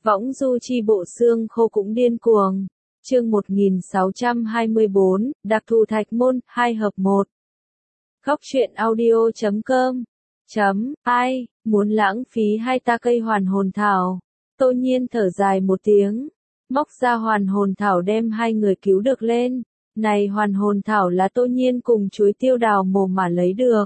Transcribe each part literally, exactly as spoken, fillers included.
Võng du chi bộ xương khô cũng điên cuồng. Chương một nghìn sáu trăm hai mươi bốn, đặc thù thạch môn, hai hợp một. Góc truyện audio chấm com. Chấm, ai, muốn lãng phí hai ta cây hoàn hồn thảo. Tô Nhiên thở dài một tiếng, móc ra hoàn hồn thảo đem hai người cứu được lên. Này hoàn hồn thảo là Tô Nhiên cùng chuối tiêu đào mồ mà lấy được.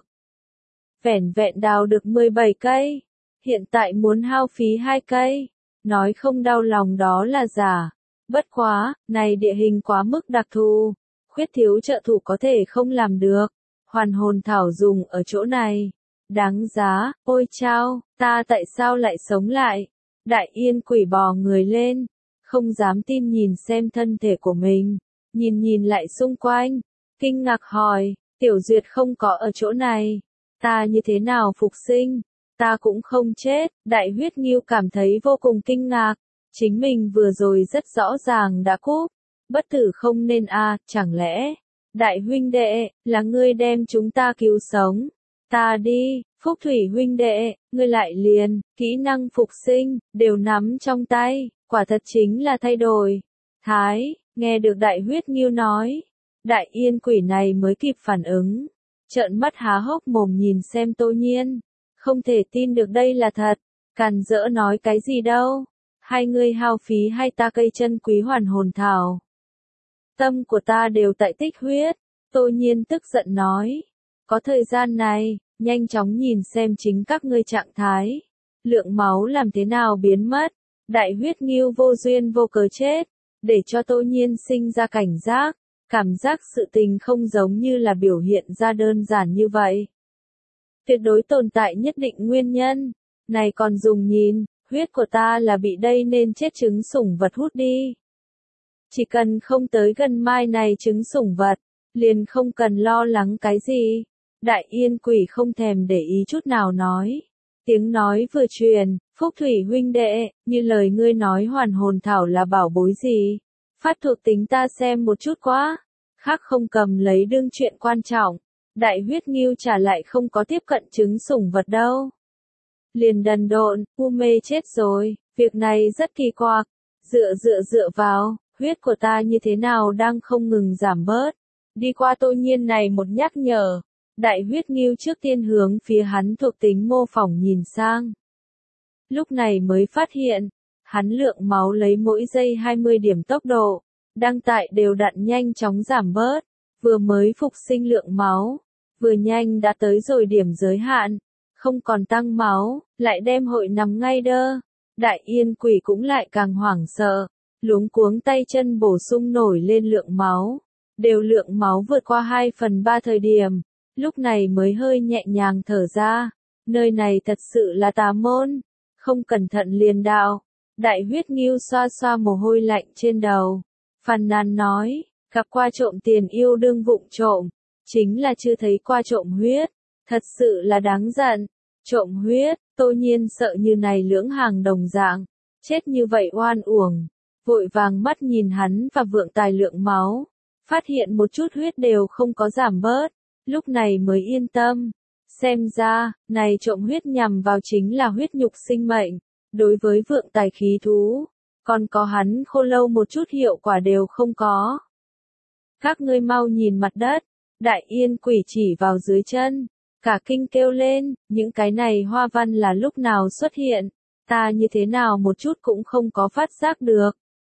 Vẻn vẹn đào được mười bảy cây, hiện tại muốn hao phí hai cây. Nói không đau lòng đó là giả. Bất quá, này địa hình quá mức đặc thù, khuyết thiếu trợ thủ có thể không làm được. Hoàn hồn thảo dùng ở chỗ này, đáng giá. Ôi chao, ta tại sao lại sống lại? Đại Yên Quỷ bò người lên, không dám tin nhìn xem thân thể của mình, nhìn nhìn lại xung quanh, kinh ngạc hỏi, Tiểu Duyệt không có ở chỗ này, ta như thế nào phục sinh? Ta cũng không chết. Đại Huyết Ngưu cảm thấy vô cùng kinh ngạc, chính mình vừa rồi rất rõ ràng đã cúp, bất tử không nên a, à, chẳng lẽ, đại huynh đệ, là ngươi đem chúng ta cứu sống? Ta đi, Phúc Thủy huynh đệ, ngươi lại liền, kỹ năng phục sinh, đều nắm trong tay, quả thật chính là thay đổi. Thái, nghe được Đại Huyết Ngưu nói, Đại Yên Quỷ này mới kịp phản ứng, trợn mắt há hốc mồm nhìn xem Tô Nhiên. Không thể tin được đây là thật, càn rỡ nói cái gì đâu, hai ngươi hao phí hai ta cây chân quý hoàn hồn thảo. Tâm của ta đều tại tích huyết, Tô Nhiên tức giận nói, có thời gian này, nhanh chóng nhìn xem chính các ngươi trạng thái, lượng máu làm thế nào biến mất, Đại Huyết Ngưu vô duyên vô cớ chết, để cho Tô Nhiên sinh ra cảnh giác, cảm giác sự tình không giống như là biểu hiện ra đơn giản như vậy. Tuyệt đối tồn tại nhất định nguyên nhân, này còn dùng nhìn, huyết của ta là bị đây nên chết trứng sủng vật hút đi. Chỉ cần không tới gần mai này trứng sủng vật, liền không cần lo lắng cái gì. Đại Yên Quỷ không thèm để ý chút nào nói. Tiếng nói vừa truyền, Phúc Thủy huynh đệ, như lời ngươi nói hoàn hồn thảo là bảo bối gì? Phát thuộc tính ta xem một chút quá, khác không cầm lấy đương chuyện quan trọng. Đại Huyết Ngưu trả lại không có tiếp cận trứng sủng vật đâu. Liền đần độn, u mê chết rồi, việc này rất kỳ quặc, dựa dựa dựa vào, huyết của ta như thế nào đang không ngừng giảm bớt. Đi qua Tô Nhiên này một nhắc nhở, Đại Huyết Ngưu trước tiên hướng phía hắn thuộc tính mô phỏng nhìn sang. Lúc này mới phát hiện, hắn lượng máu lấy mỗi giây hai mươi điểm tốc độ, đang tại đều đặn nhanh chóng giảm bớt, vừa mới phục sinh lượng máu. Vừa nhanh đã tới rồi điểm giới hạn, không còn tăng máu, lại đem hội nằm ngay đơ. Đại Yên Quỷ cũng lại càng hoảng sợ, luống cuống tay chân bổ sung nổi lên lượng máu, đều lượng máu vượt qua hai phần ba thời điểm, lúc này mới hơi nhẹ nhàng thở ra, nơi này thật sự là tà môn, không cẩn thận liền đạo. Đại Huyết Ngưu xoa xoa mồ hôi lạnh trên đầu, phàn nàn nói, gặp qua trộm tiền yêu đương vụng trộm. Chính là chưa thấy qua trộm huyết, thật sự là đáng giận. Trộm huyết, Tô Nhiên sợ như này lưỡng hàng đồng dạng, chết như vậy oan uổng, vội vàng mắt nhìn hắn và vượng tài lượng máu, phát hiện một chút huyết đều không có giảm bớt, lúc này mới yên tâm. Xem ra, này trộm huyết nhằm vào chính là huyết nhục sinh mệnh, đối với vượng tài khí thú, còn có hắn khô lâu một chút hiệu quả đều không có. Các ngươi mau nhìn mặt đất. Đại Yên Quỷ chỉ vào dưới chân, cả kinh kêu lên, những cái này hoa văn là lúc nào xuất hiện, ta như thế nào một chút cũng không có phát giác được.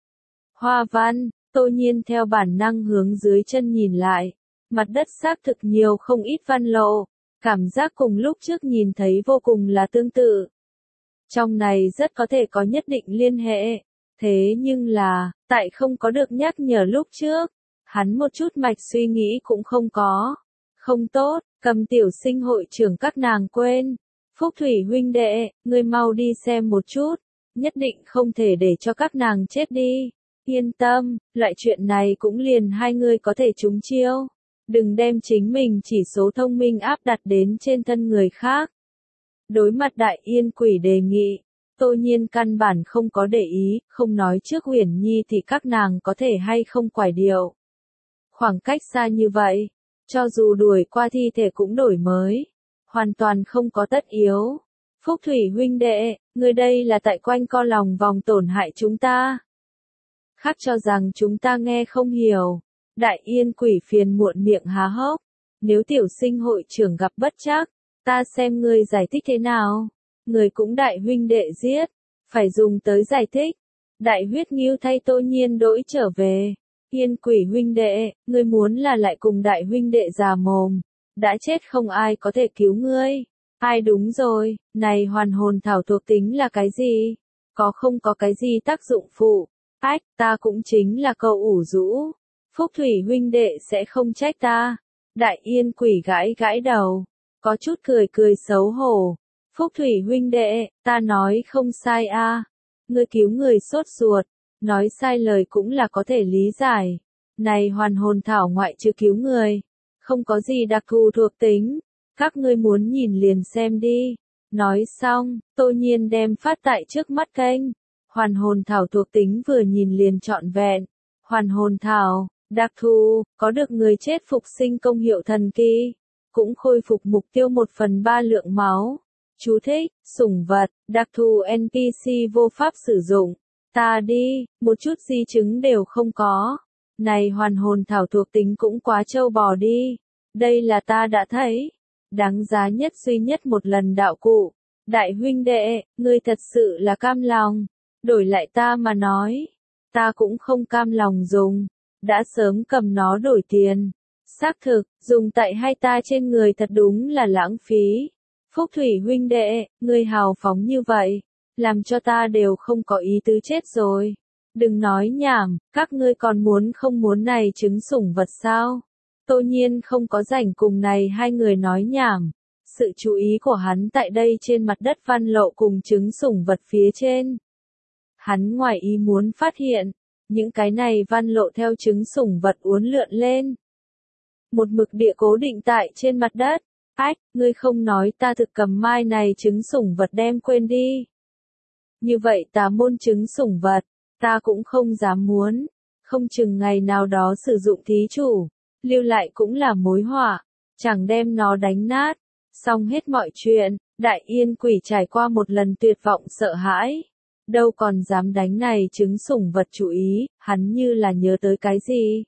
Hoa văn, Tô Nhiên theo bản năng hướng dưới chân nhìn lại, mặt đất xác thực nhiều không ít văn lộ, cảm giác cùng lúc trước nhìn thấy vô cùng là tương tự. Trong này rất có thể có nhất định liên hệ, thế nhưng là, tại không có được nhắc nhở lúc trước. Hắn một chút mạch suy nghĩ cũng không có. Không tốt, cầm tiểu sinh hội trưởng các nàng quên. Phúc Thủy huynh đệ, ngươi mau đi xem một chút. Nhất định không thể để cho các nàng chết đi. Yên tâm, loại chuyện này cũng liền hai người có thể trúng chiêu. Đừng đem chính mình chỉ số thông minh áp đặt đến trên thân người khác. Đối mặt Đại Yên Quỷ đề nghị, Tô Nhiên căn bản không có để ý, không nói trước Uyển Nhi thì các nàng có thể hay không quải điệu. Khoảng cách xa như vậy, cho dù đuổi qua thi thể cũng đổi mới, hoàn toàn không có tất yếu. Phúc Thủy huynh đệ, ngươi đây là tại quanh co lòng vòng tổn hại chúng ta. Khác cho rằng chúng ta nghe không hiểu. Đại Yên Quỷ phiền muộn miệng há hốc. Nếu tiểu sinh hội trưởng gặp bất trắc, ta xem ngươi giải thích thế nào. Người cũng đại huynh đệ giết, phải dùng tới giải thích. Đại huyết nghiêu thay Tô Nhiên đỗi trở về. Yên Quỷ huynh đệ, ngươi muốn là lại cùng đại huynh đệ già mồm. Đã chết không ai có thể cứu ngươi. Ai đúng rồi, này hoàn hồn thảo thuộc tính là cái gì? Có không có cái gì tác dụng phụ? Ách, ta cũng chính là câu ủ rũ. Phúc Thủy huynh đệ sẽ không trách ta. Đại Yên Quỷ gãi gãi đầu. Có chút cười cười xấu hổ. Phúc Thủy huynh đệ, ta nói không sai a. À. Ngươi cứu người sốt ruột. Nói sai lời cũng là có thể lý giải. Này hoàn hồn thảo ngoại trừ cứu người. Không có gì đặc thù thuộc tính. Các ngươi muốn nhìn liền xem đi. Nói xong, Tô Nhiên đem phát tại trước mắt kênh. Hoàn hồn thảo thuộc tính vừa nhìn liền trọn vẹn. Hoàn hồn thảo, đặc thù, có được người chết phục sinh công hiệu thần kỳ. Cũng khôi phục mục tiêu một phần ba lượng máu. Chú thích, sủng vật, đặc thù en pê xê vô pháp sử dụng. Ta đi, một chút di chứng đều không có. Này hoàn hồn thảo thuộc tính cũng quá trâu bò đi. Đây là ta đã thấy. Đáng giá nhất duy nhất một lần đạo cụ. Đại huynh đệ, ngươi thật sự là cam lòng. Đổi lại ta mà nói. Ta cũng không cam lòng dùng. Đã sớm cầm nó đổi tiền. Xác thực, dùng tại hai ta trên người thật đúng là lãng phí. Phúc Thủy huynh đệ, ngươi hào phóng như vậy. Làm cho ta đều không có ý tứ chết rồi. Đừng nói nhảm, các ngươi còn muốn không muốn này trứng sủng vật sao? Tô Nhiên không có rảnh cùng này hai người nói nhảm. Sự chú ý của hắn tại đây trên mặt đất văn lộ cùng trứng sủng vật phía trên. Hắn ngoài ý muốn phát hiện, những cái này văn lộ theo trứng sủng vật uốn lượn lên. Một mực địa cố định tại trên mặt đất. Ách, ngươi không nói ta thực cầm mai này trứng sủng vật đem quên đi. Như vậy tà môn trứng sủng vật, ta cũng không dám muốn. Không chừng ngày nào đó sử dụng thí chủ. Lưu lại cũng là mối họa, chẳng đem nó đánh nát. Xong hết mọi chuyện, Đại Yên Quỷ trải qua một lần tuyệt vọng sợ hãi. Đâu còn dám đánh này trứng sủng vật chủ ý, hắn như là nhớ tới cái gì.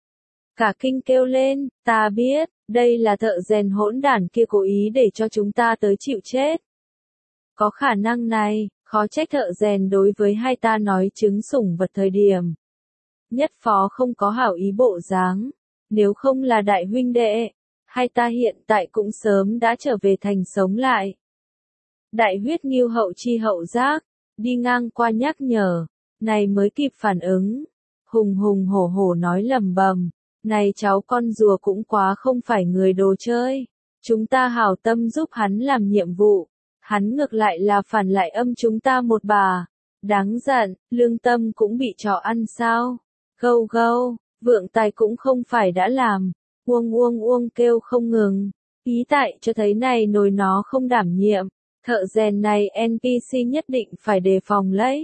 Cả kinh kêu lên, ta biết, đây là thợ rèn hỗn đản kia cố ý để cho chúng ta tới chịu chết. Có khả năng này, khó trách thợ rèn đối với hai ta nói trứng sủng vật thời điểm. Nhất phó không có hảo ý bộ dáng. Nếu không là đại huynh đệ, hai ta hiện tại cũng sớm đã trở về thành sống lại. Đại huyết nghiêu hậu chi hậu giác, đi ngang qua nhắc nhở, này mới kịp phản ứng. Hùng hùng hổ hổ nói lầm bầm, này cháu con rùa cũng quá không phải người đồ chơi. Chúng ta hảo tâm giúp hắn làm nhiệm vụ, hắn ngược lại là phản lại âm chúng ta một bà. Đáng giận, lương tâm cũng bị trò ăn sao. Gâu gâu. Vượng tài cũng không phải đã làm, uông uông uông kêu không ngừng, ý tại cho thấy này nồi nó không đảm nhiệm, thợ rèn này en pê xê nhất định phải đề phòng lấy.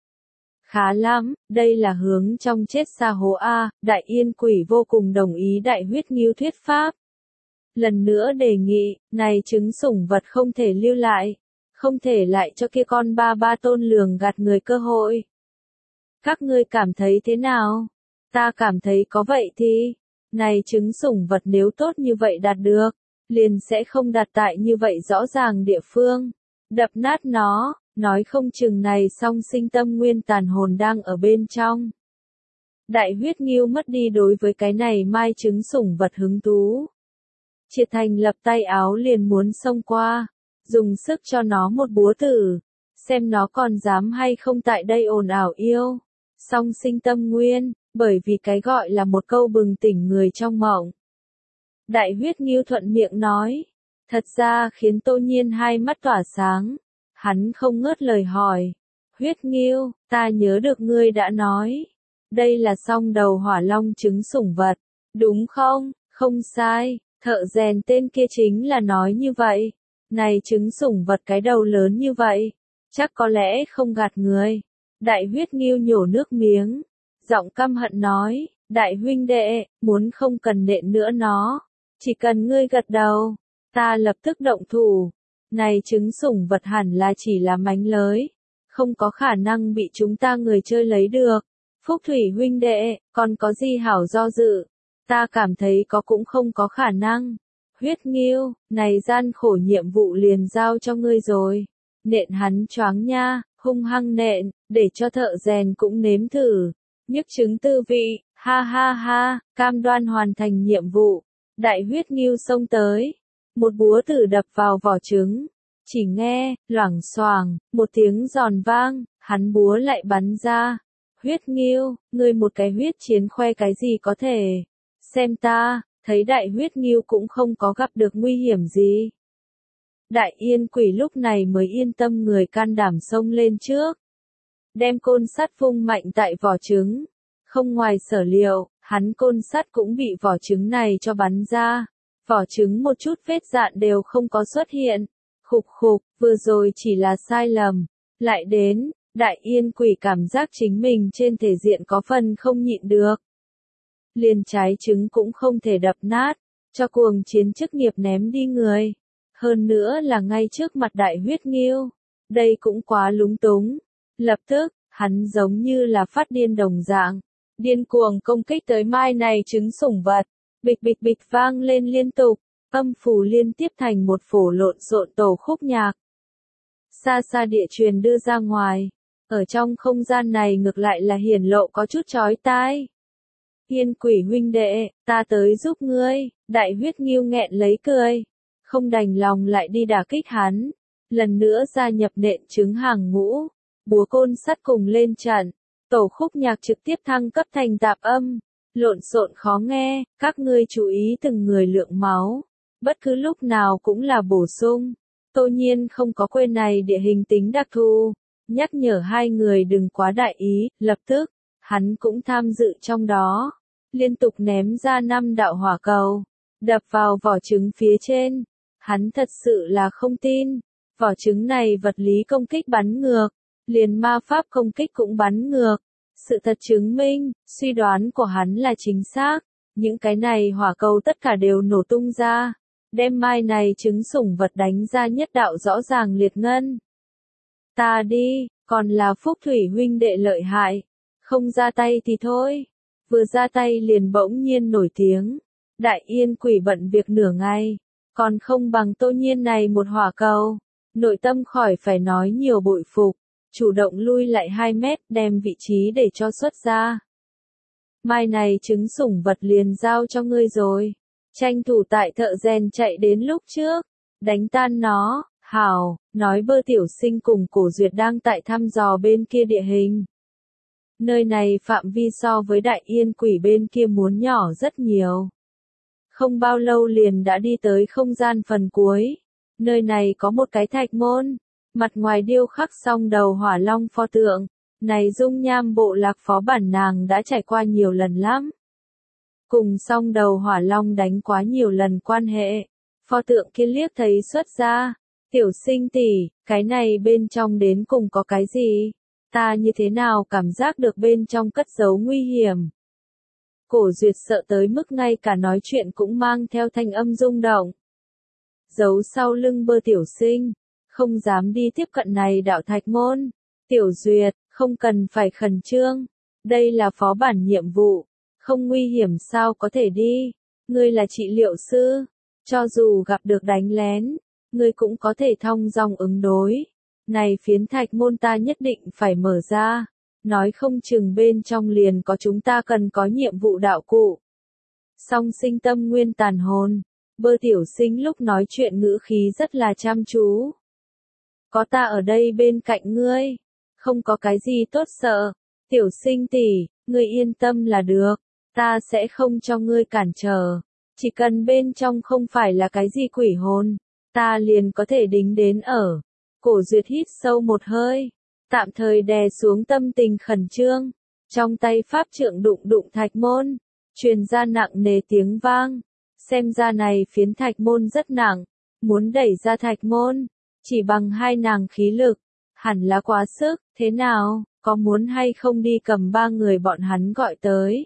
Khá lắm, đây là hướng trong chết xa hố A, Đại Yên Quỷ vô cùng đồng ý Đại huyết nghiêu thuyết pháp. Lần nữa đề nghị, này trứng sủng vật không thể lưu lại, không thể lại cho kia con ba ba tôn lường gạt người cơ hội. Các ngươi cảm thấy thế nào? Ta cảm thấy có vậy thì, này trứng sủng vật nếu tốt như vậy đạt được, liền sẽ không đặt tại như vậy rõ ràng địa phương. Đập nát nó, nói không chừng này song sinh tâm nguyên tàn hồn đang ở bên trong. Đại huyết nghiêu mất đi đối với cái này mai trứng sủng vật hứng thú. Triệt Thành lập tay áo liền muốn xông qua, dùng sức cho nó một búa tử, xem nó còn dám hay không tại đây ồn ào yêu. Song sinh tâm nguyên, bởi vì cái gọi là một câu bừng tỉnh người trong mộng. Đại huyết nghiêu thuận miệng nói, thật ra khiến Tô Nhiên hai mắt tỏa sáng. Hắn không ngớt lời hỏi, huyết nghiêu, ta nhớ được ngươi đã nói, đây là song đầu hỏa long trứng sủng vật, đúng không? Không sai, thợ rèn tên kia chính là nói như vậy. Này trứng sủng vật cái đầu lớn như vậy, chắc có lẽ không gạt người. Đại huyết nghiêu nhổ nước miếng, giọng căm hận nói, đại huynh đệ, muốn không cần nện nữa nó, chỉ cần ngươi gật đầu, ta lập tức động thủ. Này trứng sủng vật hẳn là chỉ là mánh lới, không có khả năng bị chúng ta người chơi lấy được. Phúc Thủy huynh đệ, còn có gì hảo do dự? Ta cảm thấy có cũng không có khả năng. Huyết Nghiêu, này gian khổ nhiệm vụ liền giao cho ngươi rồi. Nện hắn choáng nha, hung hăng nện, để cho thợ rèn cũng nếm thử. Nhức chứng tư vị, ha ha ha, cam đoan hoàn thành nhiệm vụ. Đại Huyết Nghiêu xông tới. Một búa tử đập vào vỏ trứng. Chỉ nghe, loảng xoảng, một tiếng giòn vang, hắn búa lại bắn ra. Huyết Nghiêu, ngươi một cái huyết chiến khoe cái gì có thể. Xem ta, thấy Đại Huyết Nghiêu cũng không có gặp được nguy hiểm gì. Đại Yên Quỷ lúc này mới yên tâm người can đảm xông lên trước. Đem côn sắt vung mạnh tại vỏ trứng. Không ngoài sở liệu, hắn côn sắt cũng bị vỏ trứng này cho bắn ra. Vỏ trứng một chút vết dạn đều không có xuất hiện. Khục khục, vừa rồi chỉ là sai lầm. Lại đến, Đại Yên Quỷ cảm giác chính mình trên thể diện có phần không nhịn được. Liền trái trứng cũng không thể đập nát, cho cuồng chiến chức nghiệp ném đi người. Hơn nữa là ngay trước mặt Đại Huyết Nghiêu. Đây cũng quá lúng túng. Lập tức, hắn giống như là phát điên đồng dạng. Điên cuồng công kích tới mai này trứng sủng vật. Bịch bịch bịch vang lên liên tục. Âm phủ liên tiếp thành một phổ lộn xộn tổ khúc nhạc. Xa xa địa truyền đưa ra ngoài. Ở trong không gian này ngược lại là hiển lộ có chút chói tai. Yên Quỷ huynh đệ, ta tới giúp ngươi. Đại Huyết Nghiêu nghẹn lấy cười. Không đành lòng lại đi đả kích hắn. Lần nữa gia nhập nện trứng hàng ngũ. Búa côn sắt cùng lên trận. Tổ khúc nhạc trực tiếp thăng cấp thành tạp âm. Lộn xộn khó nghe, các ngươi chú ý từng người lượng máu. Bất cứ lúc nào cũng là bổ sung. Tô Nhiên không có quên này địa hình tính đặc thù. Nhắc nhở hai người đừng quá đại ý, lập tức, hắn cũng tham dự trong đó. Liên tục ném ra năm đạo hỏa cầu. Đập vào vỏ trứng phía trên. Hắn thật sự là không tin. Vỏ trứng này vật lý công kích bắn ngược. Liền ma pháp công kích cũng bắn ngược. Sự thật chứng minh, suy đoán của hắn là chính xác. Những cái này hỏa cầu tất cả đều nổ tung ra. Đem mai này trứng sủng vật đánh ra nhất đạo rõ ràng liệt ngân. Ta đi, còn là Phúc Thủy huynh đệ lợi hại. Không ra tay thì thôi. Vừa ra tay liền bỗng nhiên nổi tiếng. Đại Yên Quỷ bận việc nửa ngày. Còn không bằng Tô Nhiên này một hỏa cầu. Nội tâm khỏi phải nói nhiều bội phục. Chủ động lui lại hai mét đem vị trí để cho xuất ra. Mai này trứng sủng vật liền giao cho ngươi rồi. Tranh thủ tại thợ rèn chạy đến lúc trước. Đánh tan nó, hảo, nói Bơ tiểu sinh cùng Cổ Duyệt đang tại thăm dò bên kia địa hình. Nơi này phạm vi so với Đại Yên Quỷ bên kia muốn nhỏ rất nhiều. Không bao lâu liền đã đi tới không gian phần cuối. Nơi này có một cái thạch môn. Mặt ngoài điêu khắc song đầu hỏa long pho tượng. Này dung nham bộ lạc phó bản nàng đã trải qua nhiều lần lắm. Cùng song đầu hỏa long đánh quá nhiều lần quan hệ. Pho tượng kia liếc thấy xuất ra. Tiểu sinh tỷ, cái này bên trong đến cùng có cái gì? Ta như thế nào cảm giác được bên trong cất giấu nguy hiểm? Cổ Duyệt sợ tới mức ngay cả nói chuyện cũng mang theo thanh âm rung động. Giấu sau lưng Bơ tiểu sinh. Không dám đi tiếp cận này đạo thạch môn. Tiểu Duyệt, không cần phải khẩn trương. Đây là phó bản nhiệm vụ. Không nguy hiểm sao có thể đi. Ngươi là trị liệu sư. Cho dù gặp được đánh lén, ngươi cũng có thể thong dong ứng đối. Này phiến thạch môn ta nhất định phải mở ra. Nói không chừng bên trong liền có chúng ta cần có nhiệm vụ đạo cụ. Song sinh tâm nguyên tàn hồn. Bơ tiểu sinh lúc nói chuyện ngữ khí rất là chăm chú. Có ta ở đây bên cạnh ngươi. Không có cái gì tốt sợ. Tiểu sinh tỷ, ngươi yên tâm là được. Ta sẽ không cho ngươi cản trở. Chỉ cần bên trong không phải là cái gì quỷ hồn. Ta liền có thể đính đến ở. Cổ Duyệt hít sâu một hơi. Tạm thời đè xuống tâm tình khẩn trương. Trong tay pháp trượng đụng đụng thạch môn. Truyền ra nặng nề tiếng vang. Xem ra này phiến thạch môn rất nặng. Muốn đẩy ra thạch môn. Chỉ bằng hai nàng khí lực. Hẳn là quá sức. Thế nào, có muốn hay không đi cầm ba người bọn hắn gọi tới?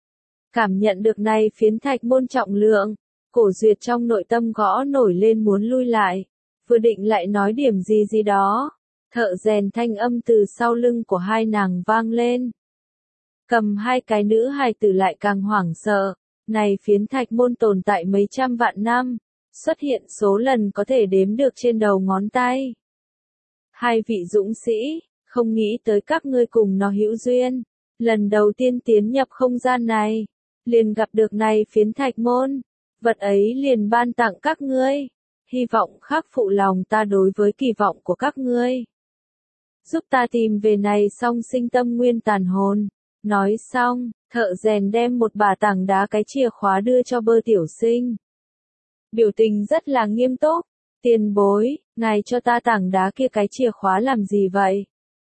Cảm nhận được này phiến thạch môn trọng lượng. Cổ Duyệt trong nội tâm gõ nổi lên muốn lui lại. vừa định lại nói điểm gì gì đó, thợ rèn thanh âm từ sau lưng của hai nàng vang lên. Cầm hai cái nữ hài tử lại càng hoảng sợ, này phiến thạch môn tồn tại mấy trăm vạn năm, xuất hiện số lần có thể đếm được trên đầu ngón tay. Hai vị dũng sĩ, không nghĩ tới các ngươi cùng nó hữu duyên, lần đầu tiên tiến nhập không gian này, liền gặp được này phiến thạch môn, vật ấy liền ban tặng các ngươi, hy vọng khắc phụ lòng ta đối với kỳ vọng của các ngươi. Giúp ta tìm về này song sinh tâm nguyên tàn hồn. Nói xong, thợ rèn đem một bà tảng đá cái chìa khóa đưa cho Bơ Tiểu Sinh. Biểu tình rất là nghiêm túc, tiền bối, ngài cho ta tảng đá kia cái chìa khóa làm gì vậy?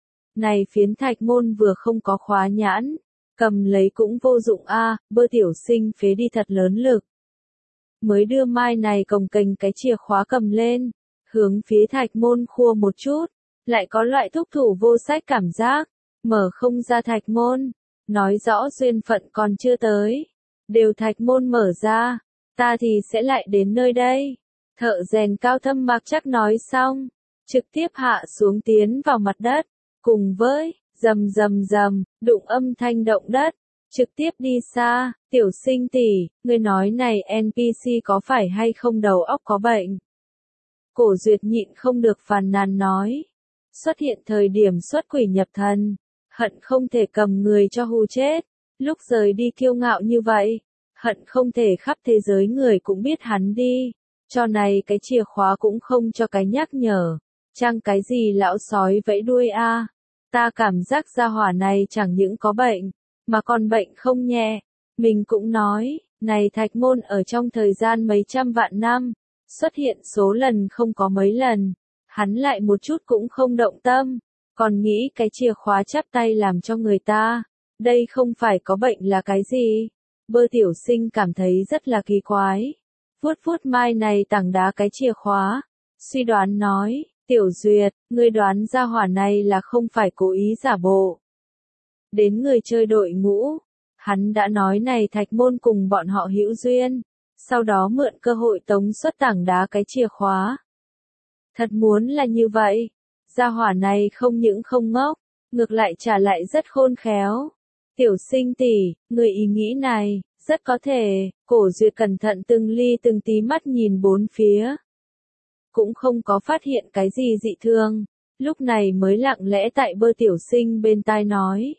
Này phiến thạch môn vừa không có khóa nhãn, cầm lấy cũng vô dụng a, à, Bơ Tiểu Sinh phế đi thật lớn lực. Mới đưa mai này cồng kềnh cái chìa khóa cầm lên, hướng phía thạch môn khua một chút, lại có loại thúc thủ vô sách cảm giác, mở không ra thạch môn, nói rõ duyên phận còn chưa tới, đều thạch môn mở ra, ta thì sẽ lại đến nơi đây. Thợ rèn cao thâm mặc chắc nói xong, trực tiếp hạ xuống tiến vào mặt đất, cùng với rầm rầm rầm, đụng âm thanh động đất, trực tiếp đi xa. Tiểu Sinh tỷ, ngươi nói này en pê xê có phải hay không đầu óc có bệnh? Cổ Duyệt nhịn không được phàn nàn nói, xuất hiện thời điểm xuất quỷ nhập thần, hận không thể cầm người cho hù chết, lúc rời đi kiêu ngạo như vậy, hận không thể khắp thế giới người cũng biết hắn đi, cho này cái chìa khóa cũng không cho cái nhắc nhở, chăng cái gì lão sói vẫy đuôi a, à? Ta cảm giác gia hỏa này chẳng những có bệnh, mà còn bệnh không nhẹ. Mình cũng nói, này thạch môn ở trong thời gian mấy trăm vạn năm, xuất hiện số lần không có mấy lần, hắn lại một chút cũng không động tâm, còn nghĩ cái chìa khóa chắp tay làm cho người ta, đây không phải có bệnh là cái gì? Bơ Tiểu Sinh cảm thấy rất là kỳ quái, vuốt vuốt mai này tảng đá cái chìa khóa, suy đoán nói, Tiểu Duyệt, ngươi đoán ra hỏa này là không phải cố ý giả bộ. Đến người chơi đội ngũ, hắn đã nói này thạch môn cùng bọn họ hữu duyên, sau đó mượn cơ hội tống xuất tảng đá cái chìa khóa. Thật muốn là như vậy, gia hỏa này không những không ngốc, ngược lại trả lại rất khôn khéo. Tiểu Sinh tỷ, người ý nghĩ này, rất có thể. Cổ Duyệt cẩn thận từng ly từng tí mắt nhìn bốn phía, cũng không có phát hiện cái gì dị thường, lúc này mới lặng lẽ tại Bơ Tiểu Sinh bên tai nói.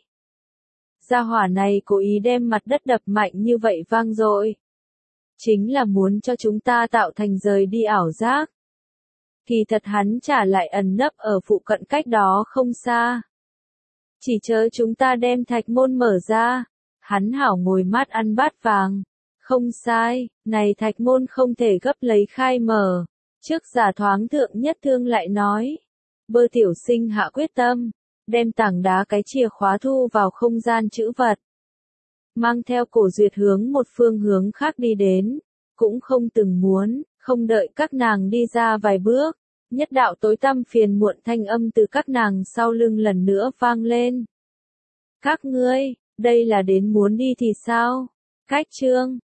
Gia hỏa này cố ý đem mặt đất đập mạnh như vậy vang dội, chính là muốn cho chúng ta tạo thành rời đi ảo giác. Kỳ thật hắn trả lại ẩn nấp ở phụ cận cách đó không xa. Chỉ chờ chúng ta đem thạch môn mở ra, hắn hảo ngồi mát ăn bát vàng. Không sai, này thạch môn không thể gấp lấy khai mở. Trước giả thoáng thượng nhất thương lại nói. Bơ Tiểu Sinh hạ quyết tâm, đem tảng đá cái chìa khóa thu vào không gian trữ vật. Mang theo Cổ Duyệt hướng một phương hướng khác đi đến, cũng không từng muốn, không đợi các nàng đi ra vài bước. Nhất đạo tối tăm phiền muộn thanh âm từ các nàng sau lưng lần nữa vang lên. Các ngươi, đây là đến muốn đi thì sao? Cách chương